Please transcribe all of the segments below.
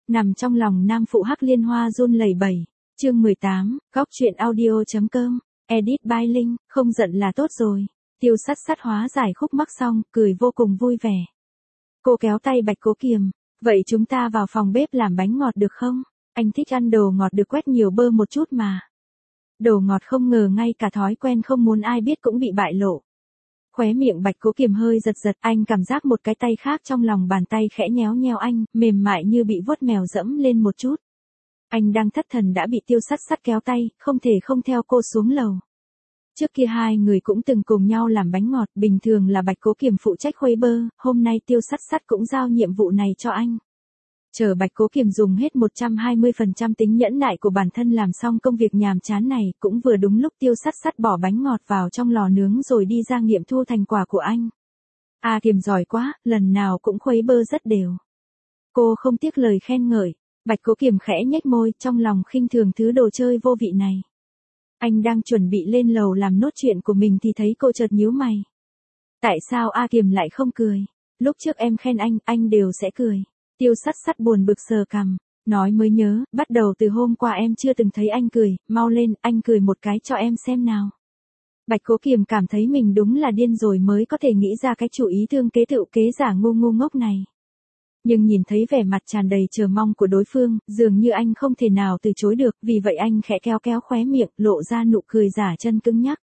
Nằm trong lòng nam phụ Hắc Liên Hoa run lẩy bẩy. Chương 18, góc truyện audio.com, edit by Linh, không giận là tốt rồi. Tiêu Sắt Sắt hóa giải khúc mắc xong, cười vô cùng vui vẻ. Cô kéo tay Bạch Cố Kiềm, vậy chúng ta vào phòng bếp làm bánh ngọt được không? Anh thích ăn đồ ngọt được quét nhiều bơ một chút mà. Đồ ngọt không ngờ ngay cả thói quen không muốn ai biết cũng bị bại lộ. Khóe miệng Bạch Cố Kiềm hơi giật giật, anh cảm giác một cái tay khác trong lòng bàn tay khẽ nhéo nheo anh, mềm mại như bị vuốt mèo dẫm lên một chút. Anh đang thất thần đã bị Tiêu Sắt Sắt kéo tay, không thể không theo cô xuống lầu. Trước kia hai người cũng từng cùng nhau làm bánh ngọt, bình thường là Bạch Cố Kiềm phụ trách khuấy bơ, hôm nay Tiêu Sắt Sắt cũng giao nhiệm vụ này cho anh. Chờ Bạch Cố Kiềm dùng hết 120% tính nhẫn nại của bản thân làm xong công việc nhàm chán này, cũng vừa đúng lúc Tiêu Sắt Sắt bỏ bánh ngọt vào trong lò nướng rồi đi ra nghiệm thu thành quả của anh. Kiềm giỏi quá, lần nào cũng khuấy bơ rất đều. Cô không tiếc lời khen ngợi. Bạch Cố Kiềm khẽ nhếch môi, trong lòng khinh thường thứ đồ chơi vô vị này. Anh đang chuẩn bị lên lầu làm nốt chuyện của mình thì thấy cô chợt nhíu mày. Tại sao Kiềm lại không cười? Lúc trước em khen anh đều sẽ cười. Tiêu Sắt Sắt buồn bực sờ cằm, nói mới nhớ, bắt đầu từ hôm qua em chưa từng thấy anh cười, mau lên, anh cười một cái cho em xem nào. Bạch Cố Kiềm cảm thấy mình đúng là điên rồi mới có thể nghĩ ra cái chủ ý thương kế tựu kế giả ngu ngốc này. Nhưng nhìn thấy vẻ mặt tràn đầy chờ mong của đối phương, dường như anh không thể nào từ chối được, vì vậy anh khẽ kéo khóe miệng, lộ ra nụ cười giả chân cứng nhắc.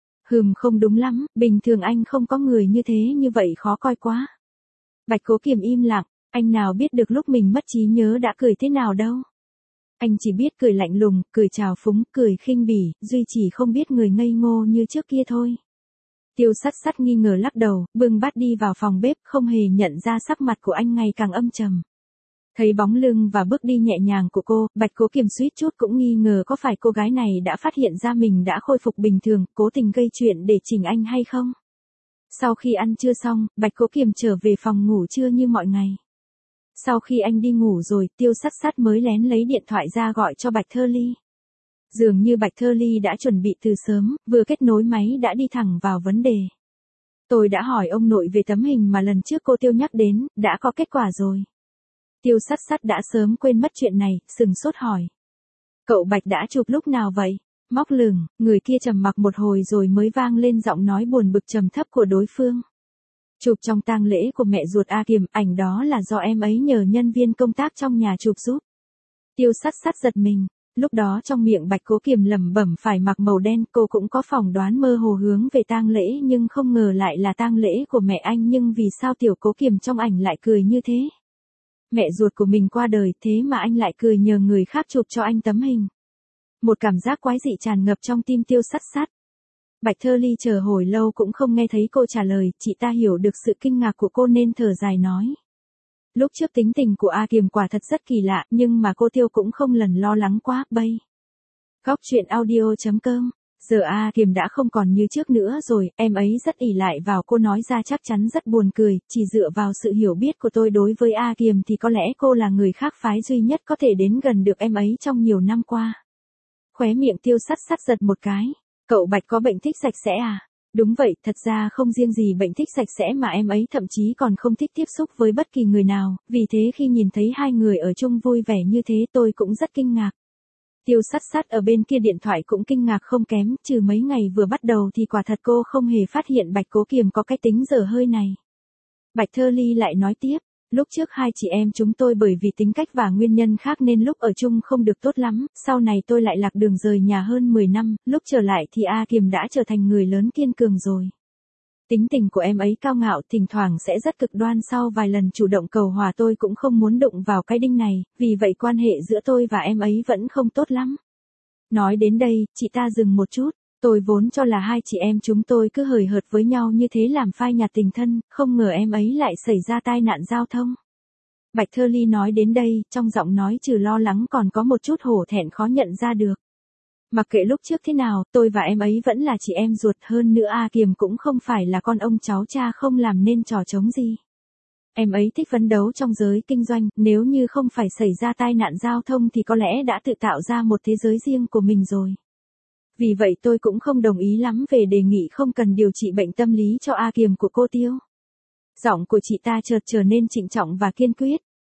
Không đúng lắm, bình thường anh không có người như thế, như vậy khó coi quá. Bạch Cố Kiềm im lặng, anh nào biết được lúc mình mất trí nhớ đã cười thế nào đâu. Anh chỉ biết cười lạnh lùng, cười trào phúng, cười khinh bỉ, duy chỉ không biết người ngây ngô như trước kia thôi. Tiêu Sắt Sắt nghi ngờ lắc đầu, bưng bát đi vào phòng bếp, không hề nhận ra sắc mặt của anh ngày càng âm trầm. Thấy bóng lưng và bước đi nhẹ nhàng của cô, Bạch Cố Kiềm suýt chút cũng nghi ngờ có phải cô gái này đã phát hiện ra mình đã khôi phục bình thường, cố tình gây chuyện để chỉnh anh hay không. Sau khi ăn trưa xong, Bạch Cố Kiềm trở về phòng ngủ trưa như mọi ngày. Sau khi anh đi ngủ rồi, Tiêu Sắt Sắt mới lén lấy điện thoại ra gọi cho Bạch Thơ Ly. Dường như Bạch Thơ Ly đã chuẩn bị từ sớm, vừa kết nối máy đã đi thẳng vào vấn đề. Tôi đã hỏi ông nội về tấm hình mà lần trước cô Tiêu nhắc đến, đã có kết quả rồi. Tiêu Sắt Sắt đã sớm quên mất chuyện này, sừng sốt hỏi. Cậu Bạch đã chụp lúc nào vậy? Móc lửng, người kia trầm mặc một hồi rồi mới vang lên giọng nói buồn bực trầm thấp của đối phương. Chụp trong tang lễ của mẹ ruột Kiềm, ảnh đó là do em ấy nhờ nhân viên công tác trong nhà chụp giúp. Tiêu Sắt Sắt giật mình. Lúc đó trong miệng Bạch Cố Kiềm lẩm bẩm phải mặc màu đen, cô cũng có phỏng đoán mơ hồ hướng về tang lễ nhưng không ngờ lại là tang lễ của mẹ anh, nhưng vì sao Tiểu Cố Kiềm trong ảnh lại cười như thế? Mẹ ruột của mình qua đời thế mà anh lại cười nhờ người khác chụp cho anh tấm hình. Một cảm giác quái dị tràn ngập trong tim Tiêu Sắt Sắt. Bạch Thơ Ly chờ hồi lâu cũng không nghe thấy cô trả lời, chị ta hiểu được sự kinh ngạc của cô nên thở dài nói. Lúc trước tính tình của Kiềm quả thật rất kỳ lạ, nhưng mà cô Tiêu cũng không lần lo lắng quá, bây. Góc truyện audio.com, giờ Kiềm đã không còn như trước nữa rồi, em ấy rất ỷ lại vào cô, nói ra chắc chắn rất buồn cười, chỉ dựa vào sự hiểu biết của tôi đối với Kiềm thì có lẽ cô là người khác phái duy nhất có thể đến gần được em ấy trong nhiều năm qua. Khóe miệng Tiêu Sắt Sắt giật một cái, cậu Bạch có bệnh thích sạch sẽ à? Đúng vậy, thật ra không riêng gì bệnh thích sạch sẽ mà em ấy thậm chí còn không thích tiếp xúc với bất kỳ người nào, vì thế khi nhìn thấy hai người ở chung vui vẻ như thế tôi cũng rất kinh ngạc. Tiêu Sắt Sắt ở bên kia điện thoại cũng kinh ngạc không kém, trừ mấy ngày vừa bắt đầu thì quả thật cô không hề phát hiện Bạch Cố Kiềm có cái tính dở hơi này. Bạch Thơ Ly lại nói tiếp, lúc trước hai chị em chúng tôi bởi vì tính cách và nguyên nhân khác nên lúc ở chung không được tốt lắm, sau này tôi lại lạc đường rời nhà hơn 10 năm, lúc trở lại thì Kiềm đã trở thành người lớn kiên cường rồi. Tính tình của em ấy cao ngạo, thỉnh thoảng sẽ rất cực đoan, sau vài lần chủ động cầu hòa tôi cũng không muốn đụng vào cái đinh này, vì vậy quan hệ giữa tôi và em ấy vẫn không tốt lắm. Nói đến đây, chị ta dừng một chút. Tôi vốn cho là hai chị em chúng tôi cứ hời hợt với nhau như thế làm phai nhạt tình thân, không ngờ em ấy lại xảy ra tai nạn giao thông. Bạch Thơ Ly nói đến đây, trong giọng nói trừ lo lắng còn có một chút hổ thẹn khó nhận ra được. Mặc kệ lúc trước thế nào, tôi và em ấy vẫn là chị em ruột, hơn nữa Kiềm cũng không phải là con ông cháu cha không làm nên trò trống gì. Em ấy thích phấn đấu trong giới kinh doanh, nếu như không phải xảy ra tai nạn giao thông thì có lẽ đã tự tạo ra một thế giới riêng của mình rồi. Vì vậy tôi cũng không đồng ý lắm về đề nghị không cần điều trị bệnh tâm lý cho Kiềm của cô Tiêu. Giọng của chị ta chợt trở nên trịnh trọng và kiên quyết.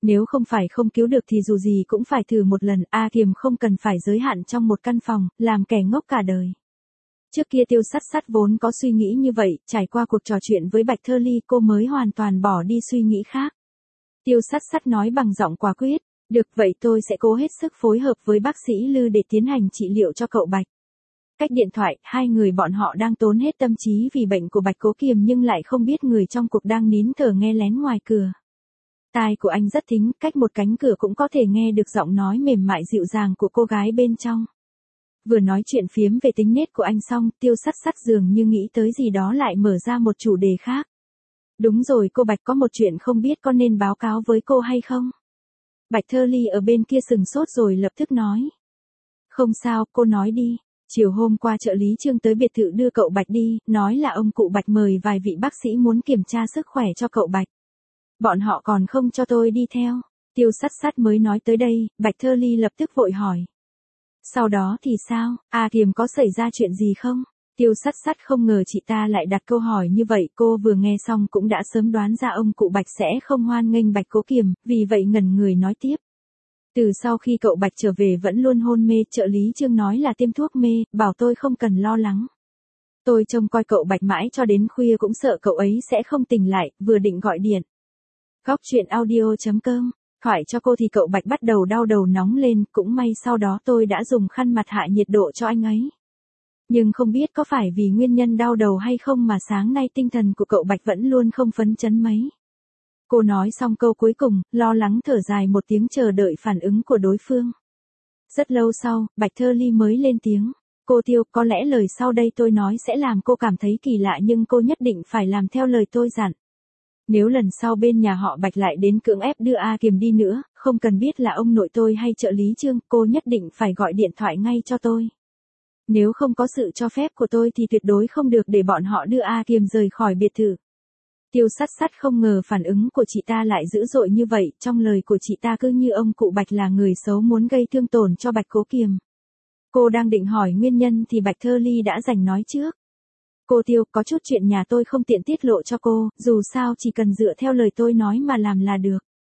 Nếu không phải không cứu được thì dù gì cũng phải thử một lần, A Kiềm không cần phải giới hạn trong một căn phòng, làm kẻ ngốc cả đời. Trước kia Tiêu Sắt Sắt vốn có suy nghĩ như vậy, trải qua cuộc trò chuyện với Bạch Thơ Ly cô mới hoàn toàn bỏ đi suy nghĩ khác. Tiêu Sắt Sắt nói bằng giọng quả quyết, được vậy tôi sẽ cố hết sức phối hợp với bác sĩ Lư để tiến hành trị liệu cho cậu Bạch. Cách điện thoại, hai người bọn họ đang tốn hết tâm trí vì bệnh của Bạch Cố Kiềm nhưng lại không biết người trong cuộc đang nín thở nghe lén ngoài cửa. Tai của anh rất thính, cách một cánh cửa cũng có thể nghe được giọng nói mềm mại dịu dàng của cô gái bên trong. Vừa nói chuyện phiếm về tính nết của anh xong, Tiêu Sắt Sắt dường như nghĩ tới gì đó lại mở ra một chủ đề khác. Đúng rồi, cô Bạch có một chuyện không biết có nên báo cáo với cô hay không? Bạch Thơ Ly ở bên kia sừng sốt rồi lập tức nói. Không sao, cô nói đi. Chiều hôm qua trợ lý Trương tới biệt thự đưa cậu Bạch đi, nói là ông cụ Bạch mời vài vị bác sĩ muốn kiểm tra sức khỏe cho cậu Bạch. Bọn họ còn không cho tôi đi theo. Tiêu Sắt Sắt mới nói tới đây, Bạch Thơ Ly lập tức vội hỏi. Sau đó thì sao, A Kiềm có xảy ra chuyện gì không? Tiêu Sắt Sắt không ngờ chị ta lại đặt câu hỏi như vậy, cô vừa nghe xong cũng đã sớm đoán ra ông cụ Bạch sẽ không hoan nghênh Bạch Cố Kiềm, vì vậy ngẩn người nói tiếp. Từ sau khi cậu Bạch trở về vẫn luôn hôn mê, trợ lý Trương nói là tiêm thuốc mê, bảo tôi không cần lo lắng. Tôi trông coi cậu Bạch mãi cho đến khuya cũng sợ cậu ấy sẽ không tỉnh lại, vừa định gọi điện. Góc chuyện audio.com, thoại cho cô thì cậu Bạch bắt đầu đau đầu nóng lên, cũng may sau đó tôi đã dùng khăn mặt hạ nhiệt độ cho anh ấy. Nhưng không biết có phải vì nguyên nhân đau đầu hay không mà sáng nay tinh thần của cậu Bạch vẫn luôn không phấn chấn mấy. Cô nói xong câu cuối cùng, lo lắng thở dài một tiếng chờ đợi phản ứng của đối phương. Rất lâu sau, Bạch Thơ Ly mới lên tiếng. Cô Tiêu, có lẽ lời sau đây tôi nói sẽ làm cô cảm thấy kỳ lạ nhưng cô nhất định phải làm theo lời tôi dặn. Nếu lần sau bên nhà họ Bạch lại đến cưỡng ép đưa A Kiềm đi nữa, không cần biết là ông nội tôi hay trợ lý Trương, cô nhất định phải gọi điện thoại ngay cho tôi. Nếu không có sự cho phép của tôi thì tuyệt đối không được để bọn họ đưa A Kiềm rời khỏi biệt thự. Tiêu Sắt Sắt không ngờ phản ứng của chị ta lại dữ dội như vậy, trong lời của chị ta cứ như ông cụ Bạch là người xấu muốn gây thương tổn cho Bạch Cố Kiềm. Cô đang định hỏi nguyên nhân thì Bạch Thơ Ly đã giành nói trước. Cô Tiêu, có chút chuyện nhà tôi không tiện tiết lộ cho cô, dù sao chỉ cần dựa theo lời tôi nói mà làm là được.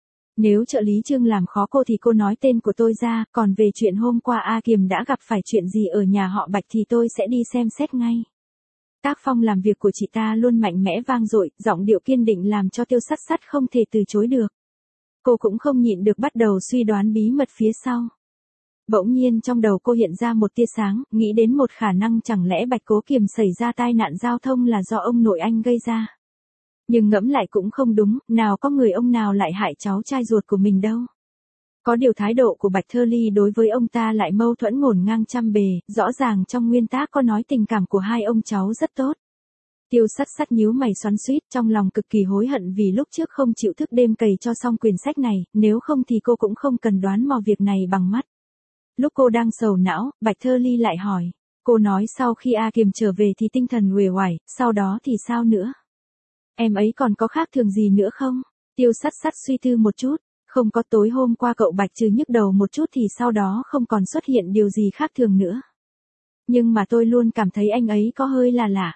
Nếu trợ lý Trương làm khó cô thì cô nói tên của tôi ra, còn về chuyện hôm qua A Kiềm đã gặp phải chuyện gì ở nhà họ Bạch thì tôi sẽ đi xem xét ngay. Tác phong làm việc của chị ta luôn mạnh mẽ vang dội, giọng điệu kiên định làm cho Tiêu Sắt Sắt không thể từ chối được. Cô cũng không nhịn được bắt đầu suy đoán bí mật phía sau. Bỗng nhiên trong đầu cô hiện ra một tia sáng, nghĩ đến một khả năng chẳng lẽ Bạch Cố Kiềm xảy ra tai nạn giao thông là do ông nội anh gây ra. Nhưng ngẫm lại cũng không đúng, nào có người ông nào lại hại cháu trai ruột của mình đâu. Có điều thái độ của Bạch Thơ Ly đối với ông ta lại mâu thuẫn ngổn ngang trăm bề, rõ ràng trong nguyên tác có nói tình cảm của hai ông cháu rất tốt. Tiêu Sắt Sắt nhíu mày xoắn xuýt, trong lòng cực kỳ hối hận vì lúc trước không chịu thức đêm cày cho xong quyển sách này, nếu không thì cô cũng không cần đoán mò việc này bằng mắt. Lúc cô đang sầu não, Bạch Thơ Ly lại hỏi. Cô nói sau khi A Kiềm trở về thì tinh thần uể oải, sau đó thì sao nữa? Em ấy còn có khác thường gì nữa không? Tiêu Sắt Sắt suy tư một chút. Không có, tối hôm qua cậu Bạch trừ nhức đầu một chút thì sau đó không còn xuất hiện điều gì khác thường nữa. Nhưng mà tôi luôn cảm thấy anh ấy có hơi là lạ.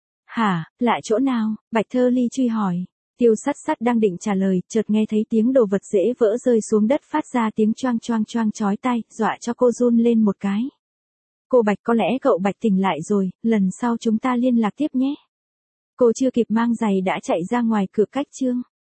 Hả, lạ chỗ nào? Bạch Thơ Ly truy hỏi. Tiêu Sắt Sắt đang định trả lời, chợt nghe thấy tiếng đồ vật dễ vỡ rơi xuống đất phát ra tiếng choang choang choang chói tai, dọa cho cô run lên một cái. Cô Bạch, có lẽ cậu Bạch tỉnh lại rồi, lần sau chúng ta liên lạc tiếp nhé. Cô chưa kịp mang giày đã chạy ra ngoài cửa cách Trương.